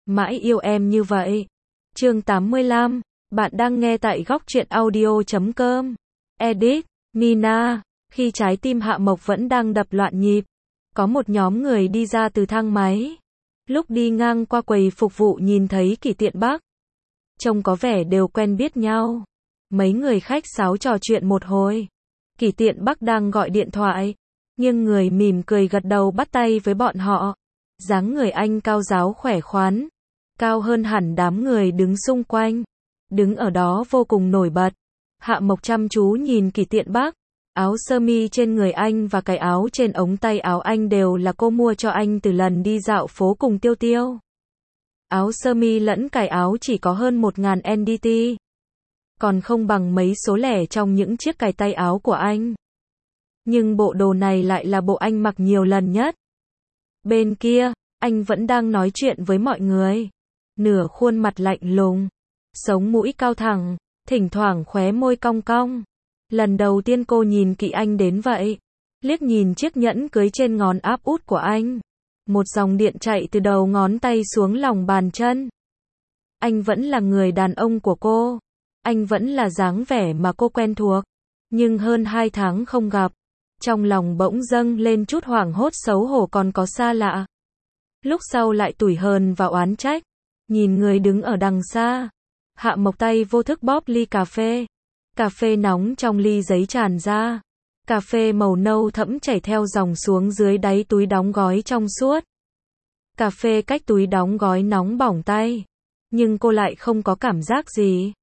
Mãi yêu em như vậy. Chương 85, bạn đang nghe tại góc truyện audio.com. Edit, Nina. Khi trái tim Hạ Mộc vẫn đang đập loạn nhịp, có một nhóm người đi ra từ thang máy. Lúc đi ngang qua quầy phục vụ nhìn thấy Kỷ Tiện Bắc. Trông có vẻ đều quen biết nhau. Mấy người khách sáo trò chuyện một hồi. Kỷ Tiện Bắc đang gọi điện thoại, nhưng người mỉm cười gật đầu bắt tay với bọn họ. Dáng người anh cao ráo khỏe khoắn, cao hơn hẳn đám người đứng xung quanh. Đứng ở đó vô cùng nổi bật. Hạ Mộc chăm chú nhìn Kỷ Tiện Bắc. Áo sơ mi trên người anh và cái áo trên ống tay áo anh đều là cô mua cho anh từ lần đi dạo phố cùng Tiêu Tiêu. Áo sơ mi lẫn cài áo chỉ có hơn 1000 NDT. Còn không bằng mấy số lẻ trong những chiếc cài tay áo của anh. Nhưng bộ đồ này lại là bộ anh mặc nhiều lần nhất. Bên kia, anh vẫn đang nói chuyện với mọi người. Nửa khuôn mặt lạnh lùng, sống mũi cao thẳng, thỉnh thoảng khóe môi cong cong. Lần đầu tiên cô nhìn kỹ anh đến vậy. Liếc nhìn chiếc nhẫn cưới trên ngón áp út của anh. Một dòng điện chạy từ đầu ngón tay xuống lòng bàn chân. Anh vẫn là người đàn ông của cô. Anh vẫn là dáng vẻ mà cô quen thuộc. Nhưng hơn 2 tháng không gặp, trong lòng bỗng dâng lên chút hoảng hốt xấu hổ còn có xa lạ. Lúc sau lại tủi hờn và oán trách. Nhìn người đứng ở đằng xa. Hạ Mộc tay vô thức bóp ly cà phê. Cà phê nóng trong ly giấy tràn ra. Cà phê màu nâu thẫm chảy theo dòng xuống dưới đáy túi đóng gói trong suốt. Cà phê cách túi đóng gói nóng bỏng tay. Nhưng cô lại không có cảm giác gì.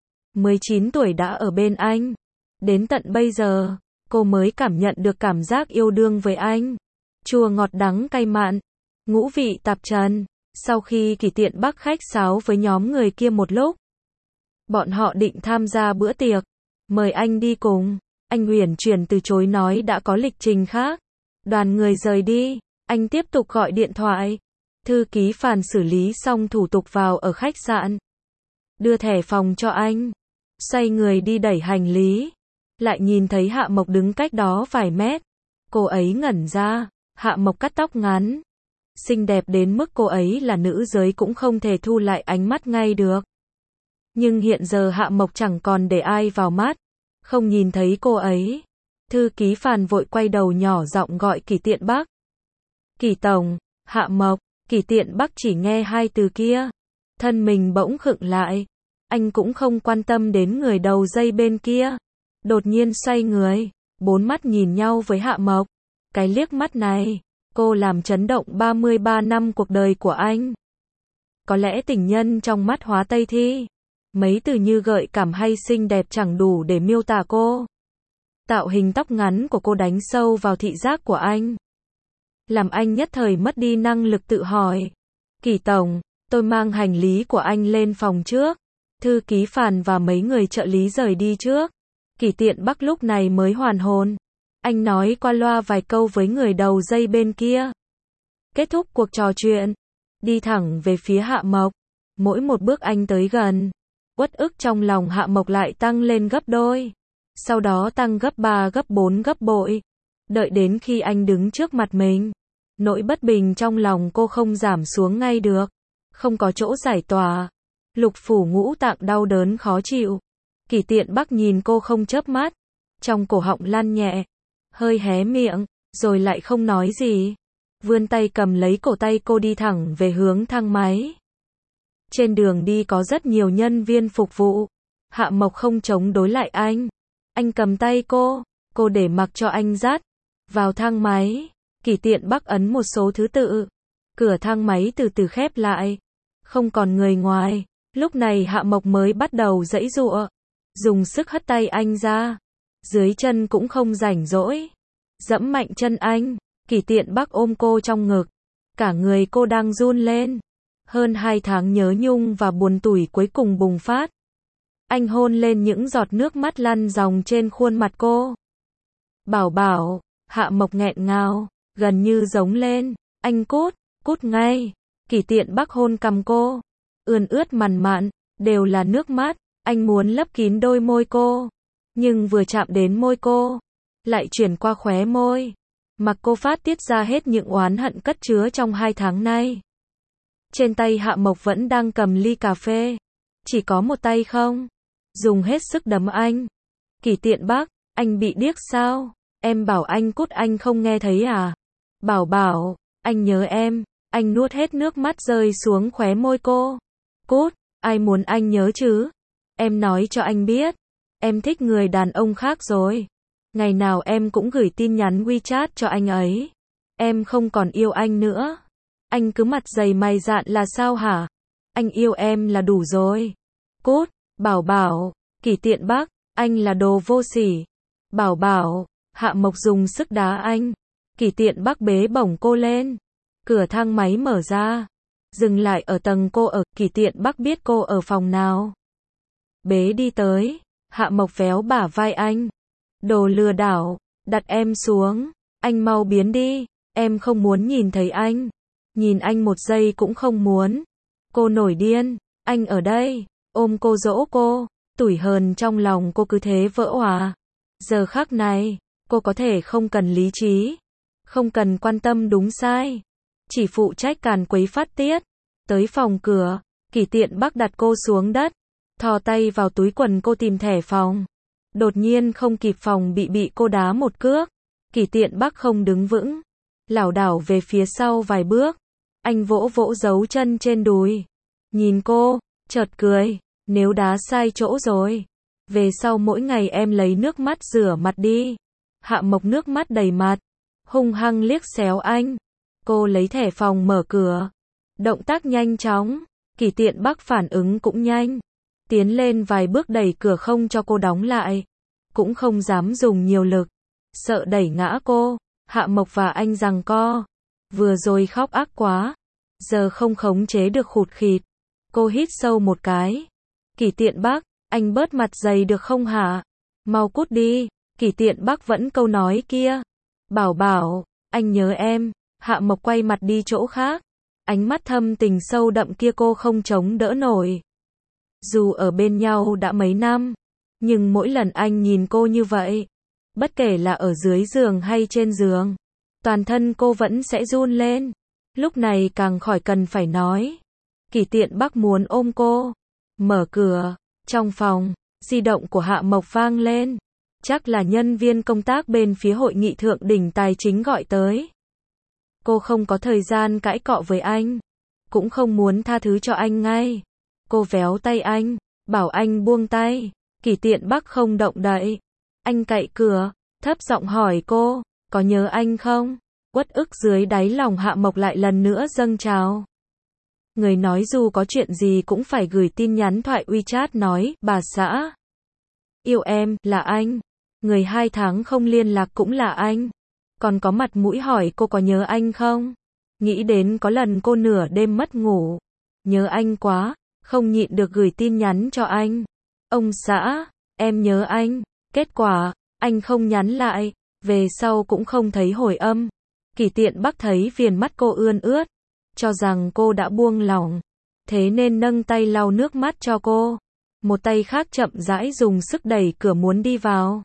19 tuổi đã ở bên anh. Đến tận bây giờ, cô mới cảm nhận được cảm giác yêu đương với anh. Chua ngọt đắng cay mặn, ngũ vị tạp trần. Sau khi Kỷ Tiện Bắc khách sáo với nhóm người kia một lúc, bọn họ định tham gia bữa tiệc, mời anh đi cùng. Anh uyển chuyển từ chối nói đã có lịch trình khác. Đoàn người rời đi, anh tiếp tục gọi điện thoại. Thư ký Phàn xử lý xong thủ tục vào ở khách sạn, đưa thẻ phòng cho anh, xoay người đi đẩy hành lý. Lại nhìn thấy Hạ Mộc đứng cách đó vài mét. Cô ấy ngẩn ra. Hạ Mộc cắt tóc ngắn, xinh đẹp đến mức cô ấy là nữ giới cũng không thể thu lại ánh mắt ngay được. Nhưng hiện giờ Hạ Mộc chẳng còn để ai vào mắt, không nhìn thấy cô ấy. Thư ký Phàn vội quay đầu nhỏ giọng gọi Kỷ Tiện Bắc. Kỷ tổng. Hạ Mộc. Kỷ Tiện Bắc chỉ nghe hai từ kia, thân mình bỗng khựng lại. Anh cũng không quan tâm đến người đầu dây bên kia. Đột nhiên xoay người, bốn mắt nhìn nhau với Hạ Mộc. Cái liếc mắt này, cô làm chấn động 33 năm cuộc đời của anh. Có lẽ tình nhân trong mắt Hóa Tây Thi. Mấy từ như gợi cảm hay xinh đẹp chẳng đủ để miêu tả cô. Tạo hình tóc ngắn của cô đánh sâu vào thị giác của anh, làm anh nhất thời mất đi năng lực tự hỏi. Kỷ tổng, tôi mang hành lý của anh lên phòng trước. Thư ký Phàn và mấy người trợ lý rời đi trước. Kỷ Tiện Bắc lúc này mới hoàn hồn. Anh nói qua loa vài câu với người đầu dây bên kia. Kết thúc cuộc trò chuyện, đi thẳng về phía Hạ Mộc. Mỗi một bước anh tới gần, uất ức trong lòng Hạ Mộc lại tăng lên gấp đôi. Sau đó tăng gấp 3 gấp 4 gấp bội. Đợi đến khi anh đứng trước mặt mình, nỗi bất bình trong lòng cô không giảm xuống ngay được. Không có chỗ giải tỏa. Lục phủ ngũ tạng đau đớn khó chịu. Kỷ Tiện Bắc nhìn cô không chớp mắt. Trong cổ họng lăn nhẹ, hơi hé miệng, rồi lại không nói gì. Vươn tay cầm lấy cổ tay cô đi thẳng về hướng thang máy. Trên đường đi có rất nhiều nhân viên phục vụ. Hạ Mộc không chống đối lại anh. Anh cầm tay cô để mặc cho anh dắt vào thang máy. Kỷ Tiện Bắc ấn một số thứ tự. Cửa thang máy từ từ khép lại. Không còn người ngoài. Lúc này Hạ Mộc mới bắt đầu giãy giụa, dùng sức hất tay anh ra. Dưới chân cũng không rảnh rỗi, dẫm mạnh chân anh. Kỷ Tiện Bắc ôm cô trong ngực. Cả người cô đang run lên. Hơn 2 tháng nhớ nhung và buồn tủi cuối cùng bùng phát. Anh hôn lên những giọt nước mắt lăn ròng trên khuôn mặt cô. Bảo bảo. Hạ Mộc nghẹn ngào, gần như giống lên. Anh cút ngay. Kỷ Tiện Bắc hôn cằm cô, ươn ướt mằn mặn, đều là nước mắt. Anh muốn lấp kín đôi môi cô, nhưng vừa chạm đến môi cô, lại chuyển qua khóe môi. Mặc cô phát tiết ra hết những oán hận cất chứa trong 2 tháng nay. Trên tay Hạ Mộc vẫn đang cầm ly cà phê. Chỉ có một tay không? Dùng hết sức đấm anh. Kỷ Tiện Bắc, anh bị điếc sao? Em bảo anh cút anh không nghe thấy à? Bảo bảo, anh nhớ em. Anh nuốt hết nước mắt rơi xuống khóe môi cô. Cút, ai muốn anh nhớ chứ? Em nói cho anh biết. Em thích người đàn ông khác rồi. Ngày nào em cũng gửi tin nhắn WeChat cho anh ấy. Em không còn yêu anh nữa. Anh cứ mặt dày mày dạn là sao hả? Anh yêu em là đủ rồi. Cút, bảo bảo, Kỷ Tiện Bắc, anh là đồ vô sỉ. Bảo bảo, Hạ Mộc dùng sức đá anh. Kỷ Tiện Bắc bế bổng cô lên. Cửa thang máy mở ra. Dừng lại ở tầng cô ở, Kỷ Tiện Bắc biết cô ở phòng nào. Bế đi tới, Hạ Mộc véo bả vai anh. Đồ lừa đảo, đặt em xuống. Anh mau biến đi, em không muốn nhìn thấy anh. Nhìn anh một giây cũng không muốn. Cô nổi điên, anh ở đây, ôm cô dỗ cô. Tủi hờn trong lòng cô cứ thế vỡ òa. Giờ khắc này, cô có thể không cần lý trí, không cần quan tâm đúng sai, chỉ phụ trách càn quấy phát tiết. Tới phòng cửa, Kỷ Tiện Bắc đặt cô xuống đất, thò tay vào túi quần cô tìm thẻ phòng. Đột nhiên không kịp phòng bị cô đá một cước. Kỷ Tiện Bắc không đứng vững, lảo đảo về phía sau vài bước. Anh vỗ vỗ dấu chân trên đùi, nhìn cô, chợt cười. Nếu đá sai chỗ rồi, về sau mỗi ngày em lấy nước mắt rửa mặt đi. Hạ Mộc nước mắt đầy mặt, hung hăng liếc xéo anh. Cô lấy thẻ phòng mở cửa. Động tác nhanh chóng, Kỷ Tiện Bắc phản ứng cũng nhanh. Tiến lên vài bước đẩy cửa không cho cô đóng lại. Cũng không dám dùng nhiều lực, sợ đẩy ngã cô. Hạ Mộc và anh giằng co. Vừa rồi khóc ác quá, giờ không khống chế được khụt khịt. Cô hít sâu một cái. Kỷ Tiện Bắc, anh bớt mặt dày được không hả? Mau cút đi. Kỷ Tiện Bắc vẫn câu nói kia. Bảo bảo, anh nhớ em. Hạ Mộc quay mặt đi chỗ khác. Ánh mắt thâm tình sâu đậm kia cô không chống đỡ nổi. Dù ở bên nhau đã mấy năm, nhưng mỗi lần anh nhìn cô như vậy, bất kể là ở dưới giường hay trên giường, toàn thân cô vẫn sẽ run lên. Lúc này càng khỏi cần phải nói. Kỷ Tiện Bắc muốn ôm cô. Mở cửa, trong phòng, di động của Hạ Mộc vang lên. Chắc là nhân viên công tác bên phía hội nghị thượng đỉnh tài chính gọi tới. Cô không có thời gian cãi cọ với anh, cũng không muốn tha thứ cho anh ngay. Cô véo tay anh, bảo anh buông tay. Kỷ Tiện Bắc không động đậy. Anh cạy cửa, thấp giọng hỏi cô, có nhớ anh không? Uất ức dưới đáy lòng Hạ Mộc lại lần nữa dâng trào. Người nói dù có chuyện gì cũng phải gửi tin nhắn thoại WeChat nói, bà xã. Yêu em, là anh. Người 2 tháng không liên lạc cũng là anh. Còn có mặt mũi hỏi cô có nhớ anh không? Nghĩ đến có lần cô nửa đêm mất ngủ. Nhớ anh quá, không nhịn được gửi tin nhắn cho anh. Ông xã, em nhớ anh. Kết quả, anh không nhắn lại. Về sau cũng không thấy hồi âm. Kỷ Tiện Bắc thấy viền mắt cô ươn ướt, cho rằng cô đã buông lỏng, thế nên nâng tay lau nước mắt cho cô. Một tay khác chậm rãi dùng sức đẩy cửa muốn đi vào.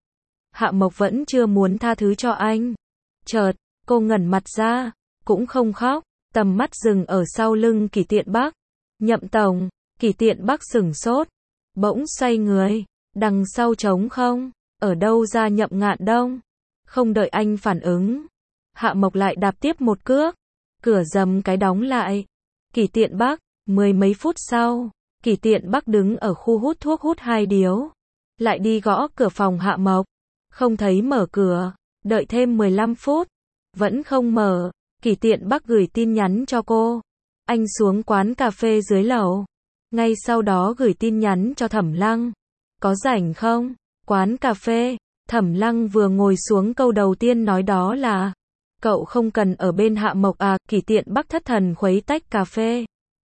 Hạ Mộc vẫn chưa muốn tha thứ cho anh. Chợt, cô ngẩng mặt ra, cũng không khóc, tầm mắt dừng ở sau lưng Kỷ Tiện Bắc. Nhậm tổng. Kỷ Tiện Bắc sửng sốt, bỗng xoay người. Đằng sau trống không? Ở đâu ra Nhậm Ngạn Đông? Không đợi anh phản ứng, Hạ Mộc lại đạp tiếp một cước. Cửa rầm cái đóng lại. Kỷ Tiện Bắc. 10 mấy phút sau, Kỷ Tiện Bắc đứng ở khu hút thuốc hút 2 điếu. Lại đi gõ cửa phòng Hạ Mộc. Không thấy mở cửa. Đợi thêm 15 phút. Vẫn không mở. Kỷ Tiện Bắc gửi tin nhắn cho cô. Anh xuống quán cà phê dưới lầu. Ngay sau đó gửi tin nhắn cho Thẩm Lăng. Có rảnh không? Quán cà phê. Thẩm Lăng vừa ngồi xuống câu đầu tiên nói đó là, cậu không cần ở bên Hạ Mộc à? Kỷ Tiện Bắc thất thần khuấy tách cà phê.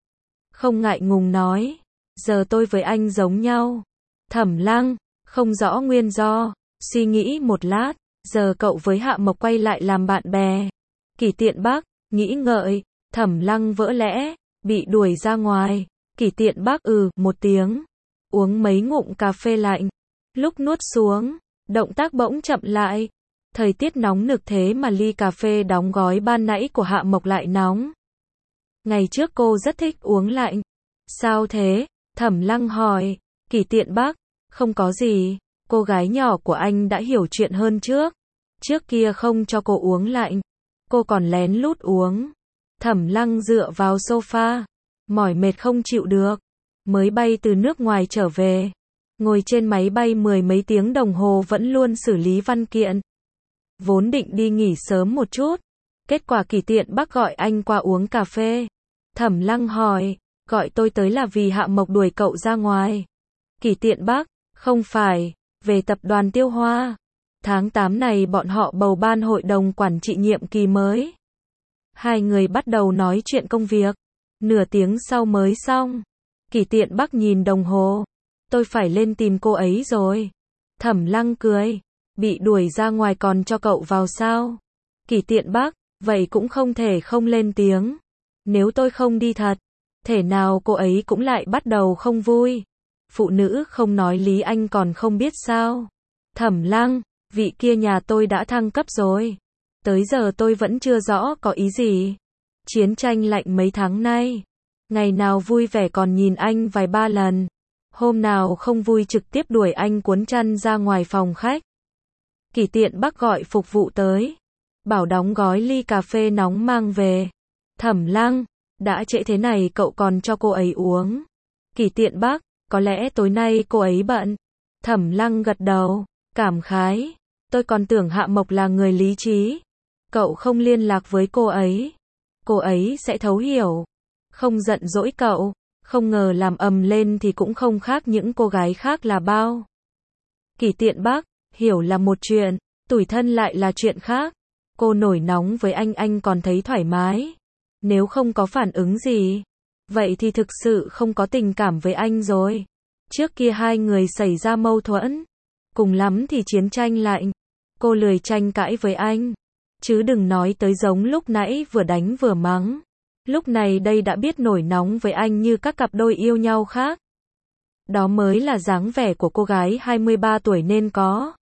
Không ngại ngùng nói, giờ tôi với anh giống nhau. Thẩm Lăng, không rõ nguyên do, suy nghĩ một lát, giờ cậu với Hạ Mộc quay lại làm bạn bè. Kỷ Tiện Bắc, nghĩ ngợi, Thẩm Lăng vỡ lẽ, bị đuổi ra ngoài. Kỷ Tiện Bắc một tiếng, uống mấy ngụm cà phê lạnh. Lúc nuốt xuống, động tác bỗng chậm lại. Thời tiết nóng nực thế mà ly cà phê đóng gói ban nãy của Hạ Mộc lại nóng. Ngày trước cô rất thích uống lạnh. Sao thế? Thẩm Lăng hỏi. Kỷ Tiện Bắc, không có gì, cô gái nhỏ của anh đã hiểu chuyện hơn trước. Trước kia không cho cô uống lạnh, cô còn lén lút uống. Thẩm Lăng dựa vào sofa, mỏi mệt không chịu được. Mới bay từ nước ngoài trở về, ngồi trên máy bay mười mấy tiếng đồng hồ vẫn luôn xử lý văn kiện. Vốn định đi nghỉ sớm một chút, kết quả Kỷ Tiện Bắc gọi anh qua uống cà phê. Thẩm Lăng hỏi, gọi tôi tới là vì Hạ Mộc đuổi cậu ra ngoài. Kỷ Tiện Bắc, không phải, về tập đoàn Tiêu Hoa. Tháng 8 này bọn họ bầu ban hội đồng quản trị nhiệm kỳ mới. Hai người bắt đầu nói chuyện công việc. Nửa tiếng sau mới xong. Kỷ Tiện Bắc nhìn đồng hồ. Tôi phải lên tìm cô ấy rồi. Thẩm Lăng cười. Bị đuổi ra ngoài còn cho cậu vào sao? Kỷ Tiện Bắc, vậy cũng không thể không lên tiếng. Nếu tôi không đi thật, thể nào cô ấy cũng lại bắt đầu không vui. Phụ nữ không nói lý anh còn không biết sao? Thẩm Lăng, vị kia nhà tôi đã thăng cấp rồi. Tới giờ tôi vẫn chưa rõ có ý gì. Chiến tranh lạnh mấy tháng nay, ngày nào vui vẻ còn nhìn anh vài ba lần. Hôm nào không vui trực tiếp đuổi anh cuốn chăn ra ngoài phòng khách. Kỷ Tiện Bắc gọi phục vụ tới, bảo đóng gói ly cà phê nóng mang về. Thẩm Lăng, đã trễ thế này cậu còn cho cô ấy uống. Kỷ Tiện Bắc, có lẽ tối nay cô ấy bận. Thẩm Lăng gật đầu, cảm khái. Tôi còn tưởng Hạ Mộc là người lý trí. Cậu không liên lạc với cô ấy sẽ thấu hiểu. Không giận dỗi cậu, không ngờ làm ầm lên thì cũng không khác những cô gái khác là bao. Kỷ Tiện Bắc, hiểu là một chuyện, tủi thân lại là chuyện khác. Cô nổi nóng với anh còn thấy thoải mái. Nếu không có phản ứng gì, vậy thì thực sự không có tình cảm với anh rồi. Trước kia hai người xảy ra mâu thuẫn, cùng lắm thì chiến tranh lạnh. Cô lười tranh cãi với anh, chứ đừng nói tới giống lúc nãy vừa đánh vừa mắng. Lúc này đây đã biết nổi nóng với anh như các cặp đôi yêu nhau khác. Đó mới là dáng vẻ của cô gái 23 tuổi nên có.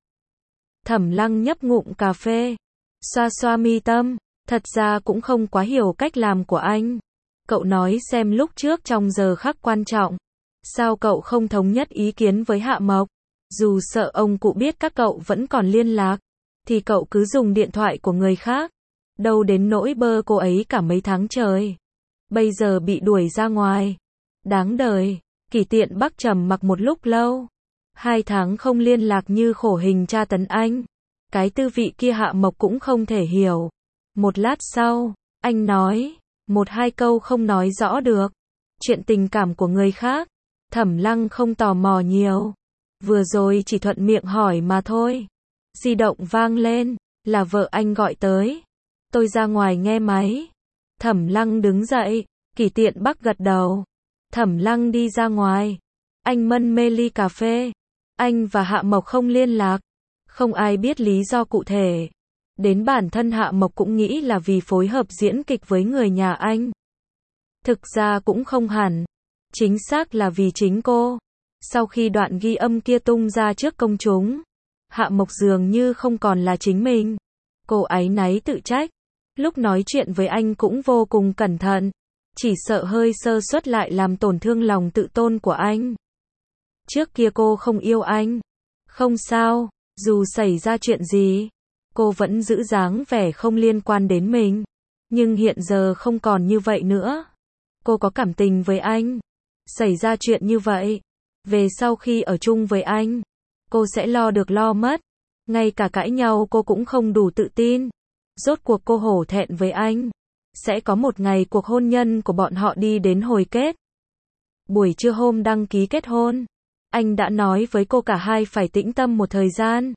Thẩm Lăng nhấp ngụm cà phê, xoa xoa mi tâm, thật ra cũng không quá hiểu cách làm của anh. Cậu nói xem lúc trước trong giờ khắc quan trọng, sao cậu không thống nhất ý kiến với Hạ Mộc? Dù sợ ông cụ biết các cậu vẫn còn liên lạc, thì cậu cứ dùng điện thoại của người khác. Đâu đến nỗi bơ cô ấy cả mấy tháng trời. Bây giờ bị đuổi ra ngoài. Đáng đời. Kỷ Tiện Bắc trầm mặc một lúc lâu. 2 tháng không liên lạc như khổ hình tra tấn anh. Cái tư vị kia Hạ Mộc cũng không thể hiểu. Một lát sau, anh nói, một hai câu không nói rõ được. Chuyện tình cảm của người khác, Thẩm Lăng không tò mò nhiều. Vừa rồi chỉ thuận miệng hỏi mà thôi. Di động vang lên, là vợ anh gọi tới. Tôi ra ngoài nghe máy. Thẩm Lăng đứng dậy, Kỷ Tiện Bắc gật đầu. Thẩm Lăng đi ra ngoài. Anh mân mê ly cà phê. Anh và Hạ Mộc không liên lạc. Không ai biết lý do cụ thể. Đến bản thân Hạ Mộc cũng nghĩ là vì phối hợp diễn kịch với người nhà anh. Thực ra cũng không hẳn. Chính xác là vì chính cô. Sau khi đoạn ghi âm kia tung ra trước công chúng, Hạ Mộc dường như không còn là chính mình. Cô áy náy tự trách. Lúc nói chuyện với anh cũng vô cùng cẩn thận. Chỉ sợ hơi sơ suất lại làm tổn thương lòng tự tôn của anh. Trước kia cô không yêu anh. Không sao, dù xảy ra chuyện gì, cô vẫn giữ dáng vẻ không liên quan đến mình. Nhưng hiện giờ không còn như vậy nữa. Cô có cảm tình với anh. Xảy ra chuyện như vậy, về sau khi ở chung với anh, cô sẽ lo được lo mất. Ngay cả cãi nhau cô cũng không đủ tự tin. Rốt cuộc cô hổ thẹn với anh. Sẽ có một ngày cuộc hôn nhân của bọn họ đi đến hồi kết. Buổi trưa hôm đăng ký kết hôn, anh đã nói với cô cả hai phải tĩnh tâm một thời gian.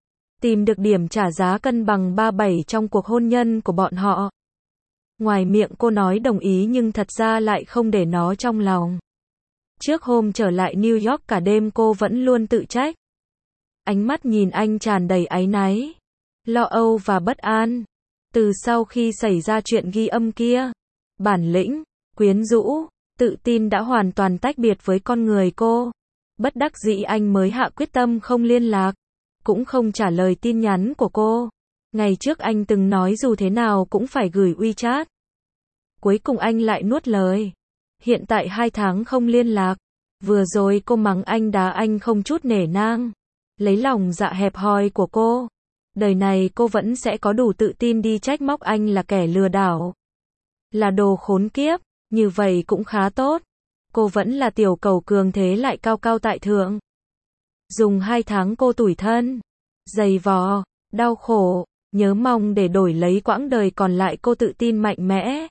Tìm được điểm trả giá cân bằng 37 trong cuộc hôn nhân của bọn họ. Ngoài miệng cô nói đồng ý nhưng thật ra lại không để nó trong lòng. Trước hôm trở lại New York cả đêm cô vẫn luôn tự trách. Ánh mắt nhìn anh tràn đầy áy náy, lo âu và bất an. Từ sau khi xảy ra chuyện ghi âm kia, bản lĩnh, quyến rũ, tự tin đã hoàn toàn tách biệt với con người cô. Bất đắc dĩ anh mới hạ quyết tâm không liên lạc, cũng không trả lời tin nhắn của cô. Ngày trước anh từng nói dù thế nào cũng phải gửi WeChat. cuối cùng anh lại nuốt lời. Hiện tại 2 tháng không liên lạc. Vừa rồi cô mắng anh đá anh không chút nể nang. Lấy lòng dạ hẹp hòi của cô. Đời này cô vẫn sẽ có đủ tự tin đi trách móc anh là kẻ lừa đảo. Là đồ khốn kiếp, như vậy cũng khá tốt. Cô vẫn là tiểu cẩu cường thế lại cao cao tại thượng. Dùng 2 tháng cô tủi thân, dày vò, đau khổ, nhớ mong để đổi lấy quãng đời còn lại cô tự tin mạnh mẽ.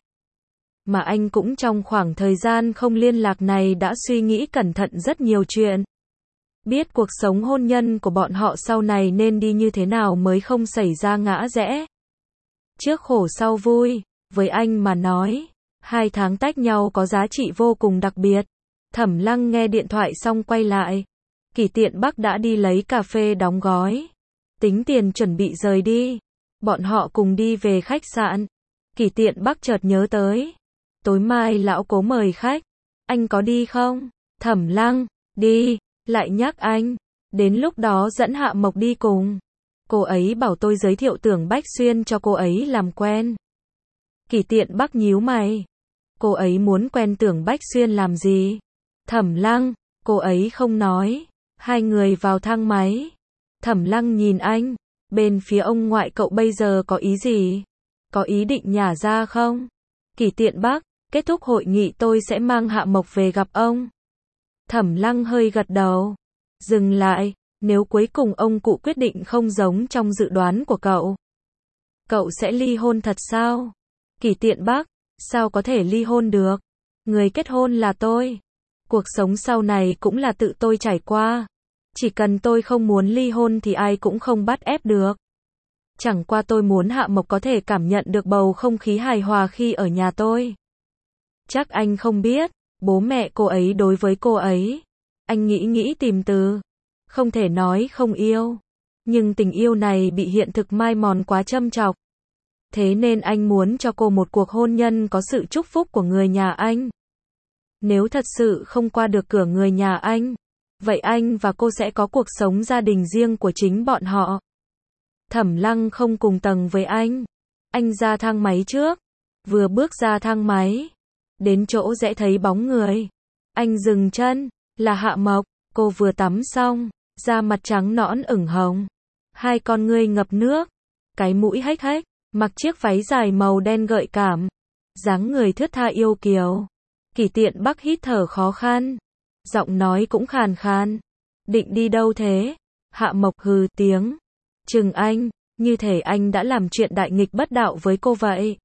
Mà anh cũng trong khoảng thời gian không liên lạc này đã suy nghĩ cẩn thận rất nhiều chuyện. Biết cuộc sống hôn nhân của bọn họ sau này nên đi như thế nào mới không xảy ra ngã rẽ. Trước khổ sau vui, với anh mà nói, 2 tháng tách nhau có giá trị vô cùng đặc biệt. Thẩm Lăng nghe điện thoại xong quay lại. Kỷ Tiện Bắc đã đi lấy cà phê đóng gói. Tính tiền chuẩn bị rời đi. Bọn họ cùng đi về khách sạn. Kỷ Tiện Bắc chợt nhớ tới. Tối mai lão Cố mời khách. Anh có đi không? Thẩm Lăng, đi. Lại nhắc anh. Đến lúc đó dẫn Hạ Mộc đi cùng. Cô ấy bảo tôi giới thiệu Tưởng Bách Xuyên cho cô ấy làm quen. Kỷ Tiện Bắc nhíu mày. Cô ấy muốn quen Tưởng Bách Xuyên làm gì? Thẩm Lăng, cô ấy không nói. Hai người vào thang máy. Thẩm Lăng nhìn anh. Bên phía ông ngoại cậu bây giờ có ý gì? Có ý định nhả ra không? Kỷ Tiện Bắc, kết thúc hội nghị tôi sẽ mang Hạ Mộc về gặp ông. Thẩm Lăng hơi gật đầu. Dừng lại, nếu cuối cùng ông cụ quyết định không giống trong dự đoán của cậu. Cậu sẽ ly hôn thật sao? Kỷ Tiện Bắc, sao có thể ly hôn được? Người kết hôn là tôi. Cuộc sống sau này cũng là tự tôi trải qua. Chỉ cần tôi không muốn ly hôn thì ai cũng không bắt ép được. Chẳng qua tôi muốn Hạ Mộc có thể cảm nhận được bầu không khí hài hòa khi ở nhà tôi. Chắc anh không biết, bố mẹ cô ấy đối với cô ấy. Anh nghĩ tìm từ. Không thể nói không yêu. Nhưng tình yêu này bị hiện thực mai mòn quá châm chọc. Thế nên anh muốn cho cô một cuộc hôn nhân có sự chúc phúc của người nhà anh. Nếu thật sự không qua được cửa người nhà anh, vậy anh và cô sẽ có cuộc sống gia đình riêng của chính bọn họ. Thẩm Lăng không cùng tầng với anh. Anh ra thang máy trước. Vừa bước ra thang máy, đến chỗ dễ thấy bóng người. Anh dừng chân, là Hạ Mộc. Cô vừa tắm xong, da mặt trắng nõn ửng hồng. Hai con ngươi ngập nước, cái mũi hếch hếch, mặc chiếc váy dài màu đen gợi cảm. Dáng người thướt tha yêu kiều. Kỷ Tiện Bắc hít thở khó khăn. Giọng nói cũng khàn khàn. Định đi đâu thế? Hạ Mộc hừ tiếng. Chừng anh, như thể anh đã làm chuyện đại nghịch bất đạo với cô vậy.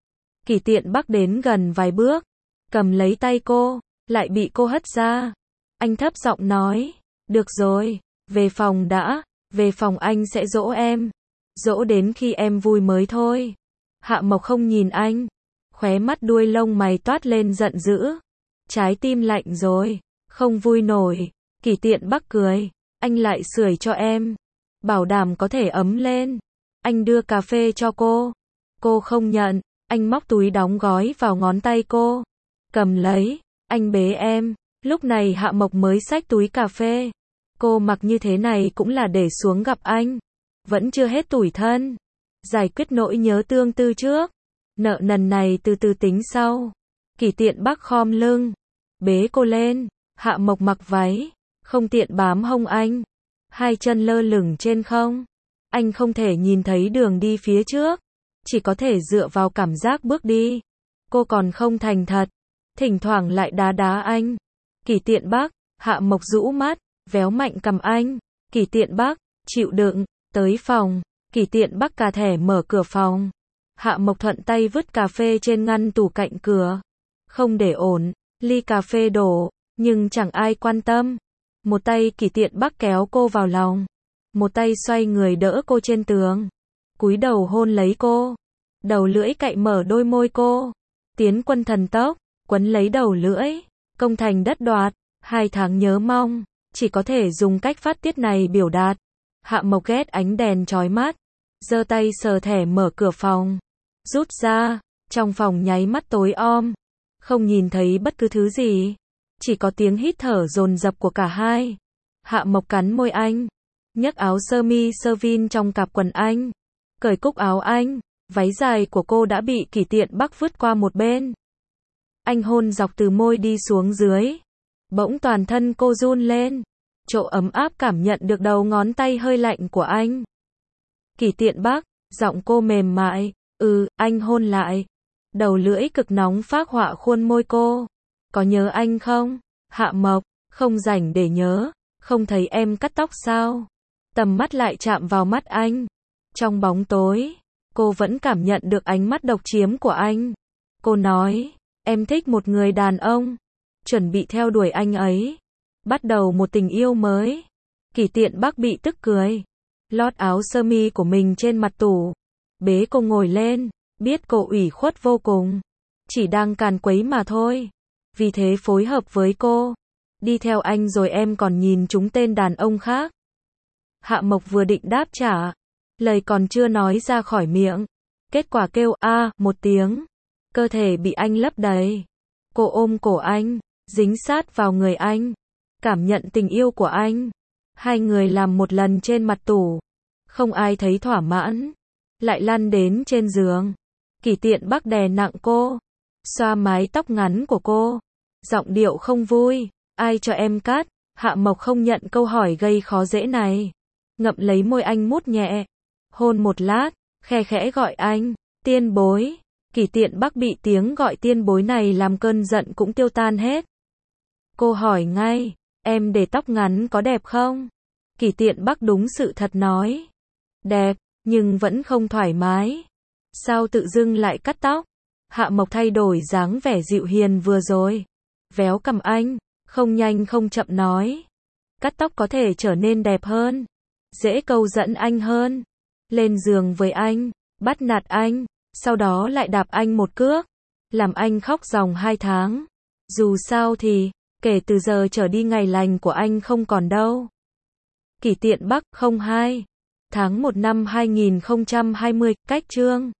Kỷ Tiện Bắc đến gần vài bước, cầm lấy tay cô, lại bị cô hất ra. Anh thấp giọng nói, được rồi, về phòng đã, về phòng anh sẽ dỗ em. Dỗ đến khi em vui mới thôi. Hạ Mộc không nhìn anh, khóe mắt đuôi lông mày toát lên giận dữ. Trái tim lạnh rồi, không vui nổi. Kỷ Tiện Bắc cười, anh lại sưởi cho em. Bảo đảm có thể ấm lên. Anh đưa cà phê cho cô. Cô không nhận, anh móc túi đóng gói vào ngón tay cô. Cầm lấy, anh bế em. Lúc này Hạ Mộc mới xách túi cà phê. Cô mặc như thế này cũng là để xuống gặp anh. Vẫn chưa hết tủi thân. Giải quyết nỗi nhớ tương tư trước. Nợ nần này từ từ tính sau. Kỷ Tiện Bắc khom lưng, bế cô lên. Hạ Mộc mặc váy, không tiện bám hông anh. Hai chân lơ lửng trên không. Anh không thể nhìn thấy đường đi phía trước. Chỉ có thể dựa vào cảm giác bước đi. Cô còn không thành thật. Thỉnh thoảng lại đá đá anh. Kỷ Tiện Bắc, Hạ Mộc rũ mắt, véo mạnh cầm anh. Kỷ Tiện Bắc, chịu đựng, tới phòng. Kỷ Tiện Bắc cà thẻ mở cửa phòng. Hạ Mộc thuận tay vứt cà phê trên ngăn tủ cạnh cửa. Không để ổn, ly cà phê đổ, nhưng chẳng ai quan tâm. Một tay Kỷ Tiện Bắc kéo cô vào lòng. Một tay xoay người đỡ cô trên tường. Cúi đầu hôn lấy cô. Đầu lưỡi cạy mở đôi môi cô. Tiến quân thần tốc, quấn lấy đầu lưỡi. Công thành đất đoạt, 2 tháng nhớ mong. Chỉ có thể dùng cách phát tiết này biểu đạt. Hạ Mộc ghét ánh đèn chói mắt. Giơ tay sờ thẻ mở cửa phòng. Rút ra, trong phòng nháy mắt tối om. Không nhìn thấy bất cứ thứ gì. Chỉ có tiếng hít thở dồn dập của cả hai. Hạ Mộc cắn môi anh. Nhấc áo sơ mi sơ vin trong cặp quần anh. Cởi cúc áo anh. Váy dài của cô đã bị Kỷ Tiện Bắc vứt qua một bên. Anh hôn dọc từ môi đi xuống dưới. Bỗng toàn thân cô run lên. Chỗ ấm áp cảm nhận được đầu ngón tay hơi lạnh của anh. Kỷ Tiện Bắc, giọng cô mềm mại. Anh hôn lại. Đầu lưỡi cực nóng phác họa khuôn môi cô. Có nhớ anh không? Hạ Mộc, không rảnh để nhớ. Không thấy em cắt tóc sao? Tầm mắt lại chạm vào mắt anh. Trong bóng tối, cô vẫn cảm nhận được ánh mắt độc chiếm của anh. Cô nói, em thích một người đàn ông. Chuẩn bị theo đuổi anh ấy. Bắt đầu một tình yêu mới. Kỷ Tiện Bắc bị tức cười. Lót áo sơ mi của mình trên mặt tủ. Bế cô ngồi lên. Biết cô ủy khuất vô cùng. Chỉ đang càn quấy mà thôi. Vì thế phối hợp với cô. Đi theo anh rồi em còn nhìn trúng tên đàn ông khác. Hạ Mộc vừa định đáp trả. Lời còn chưa nói ra khỏi miệng. Kết quả kêu một tiếng. Cơ thể bị anh lấp đầy. Cô ôm cổ anh. Dính sát vào người anh. Cảm nhận tình yêu của anh. Hai người làm một lần trên mặt tủ. Không ai thấy thỏa mãn. Lại lăn đến trên giường. Kỷ Tiện Bắc đè nặng cô. Xoa mái tóc ngắn của cô. Giọng điệu không vui. Ai cho em cắt? Hạ Mộc không nhận câu hỏi gây khó dễ này. Ngậm lấy môi anh mút nhẹ. Hôn một lát. Khe khẽ gọi anh. Tiên bối. Kỷ Tiện Bắc bị tiếng gọi tiên bối này làm cơn giận cũng tiêu tan hết. Cô hỏi ngay. Em để tóc ngắn có đẹp không? Kỷ Tiện Bắc đúng sự thật nói. Đẹp, nhưng vẫn không thoải mái. Sao tự dưng lại cắt tóc? Hạ Mộc thay đổi dáng vẻ dịu hiền vừa rồi. Véo cằm anh, không nhanh không chậm nói. Cắt tóc có thể trở nên đẹp hơn. Dễ câu dẫn anh hơn. Lên giường với anh, bắt nạt anh, sau đó lại đạp anh một cước. Làm anh khóc ròng 2 tháng. Dù sao thì, kể từ giờ trở đi ngày lành của anh không còn đâu. Kỷ Tiện Bắc 02 tháng 1 năm 2020, cách chương